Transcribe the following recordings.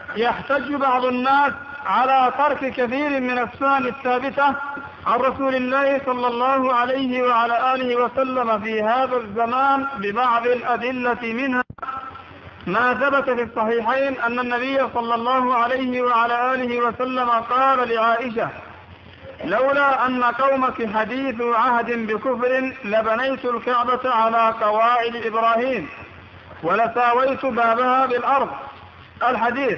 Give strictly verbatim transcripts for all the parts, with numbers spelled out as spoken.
يحتج بعض الناس على ترك كثير من السنن الثابتة عن رسول الله صلى الله عليه وعلى آله وسلم في هذا الزمان ببعض الأدلة، منها ما ثبت في الصحيحين أن النبي صلى الله عليه وعلى آله وسلم قال لعائشة: لولا أن قومك حديث عهد بكفر لبنيت الكعبة على قواعد إبراهيم ولساويت بابها بالأرض. الحديث.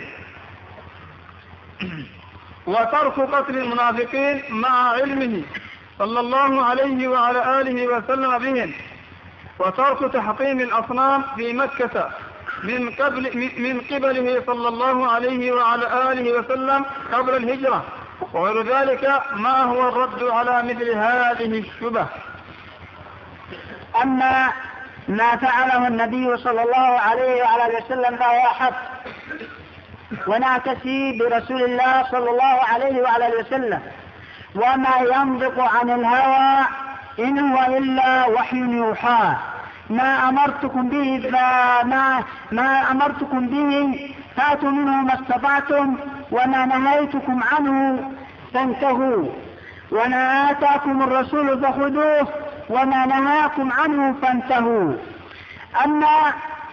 وترك قتل المنافقين مع علمه صلى الله عليه وعلى آله وسلم بهم، وترك تحطيم الأصنام في مكة من قبل من قبله صلى الله عليه وعلى آله وسلم قبل الهجرة، وغير ذلك ما هو الرد على مثل هذه الشبه. أما ما فعله النبي صلى الله عليه وعلى آله وسلم فهو حق، ونعتسي برسول الله صلى الله عليه وعلى آله وسلم، وما ينطق عن الهوى إن هو إلا وحي يوحى. ما أمرتكم به فما ما أمرتكم به فاتوا منه ما استطعتم، وما نهيتكم عنه فانتهوا، وما آتاكم الرسول فخذوه، وما نهاكم عنه فانتهوا. أما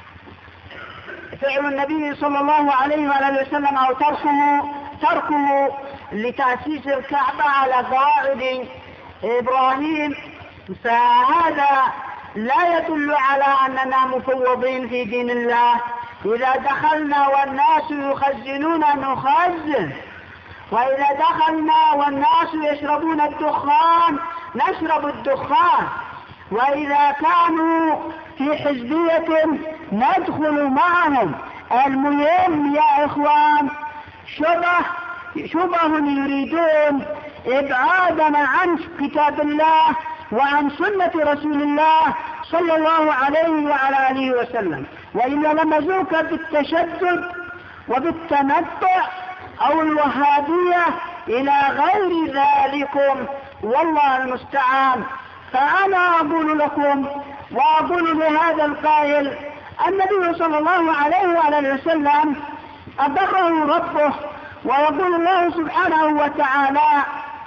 فعل النبي صلى الله عليه وآله وسلم أو تركه تركه لتأسيس الكعبة على قواعد إبراهيم، فهذا لا يدل على أننا مفوضين في دين الله. إذا دخلنا والناس يخزنون نخزن، وإذا دخلنا والناس يشربون الدخان نشرب الدخان، وإذا كانوا في حزبية ندخل معهم. المهم يا إخوان، شبه شبه يريدون إبعادنا عن كتاب الله وعن سنة رسول الله صلى الله عليه وعلى آله وسلم، وإلا لمزوك بالتشدد وبالتنطع أو الوهابية إلى غير ذلكم، والله المستعان. فأنا أقول لكم وأقول لهذا القائل: النبي صلى الله عليه وعلى آله وسلم أبقه ربه، ويقول الله سبحانه وتعالى: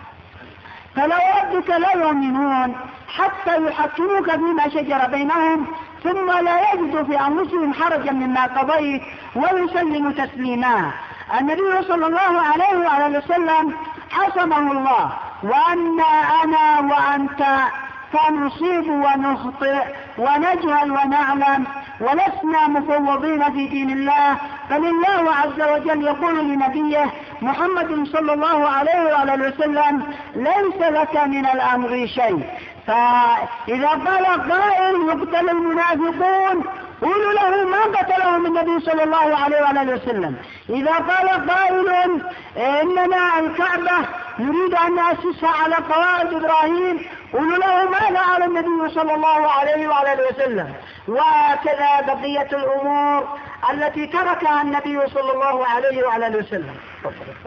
فلو ربك لا يؤمنون حتى يحكموك فيما شجر بينهم ثم لا يجدوا في أنفسهم حرجا مما قضيت ويسلموا تسليما. النبي صلى الله عليه وعلى وسلم حسمه الله، وأن أنا وأنت فنصيب ونخطئ ونجهل ونعلم، ولسنا مفوضين في دين الله، بل الله عز وجل يقول لنبيه محمد صلى الله عليه وعلى وسلم: ليس لك من الأمر شيء. فإذا قال قائل: يقتل المنافقون، قولوا له: ما قتلهم النبي صلى الله عليه وعلى وسلم. إذا قال قائل: إننا الكعبة نريد أن نأسسها على قواعد إبراهيم، قولوا له: ماذا على النبي صلى الله عليه وعلى وسلم. وكذا بقية الأمور التي تركها النبي صلى الله عليه وعلى وسلم.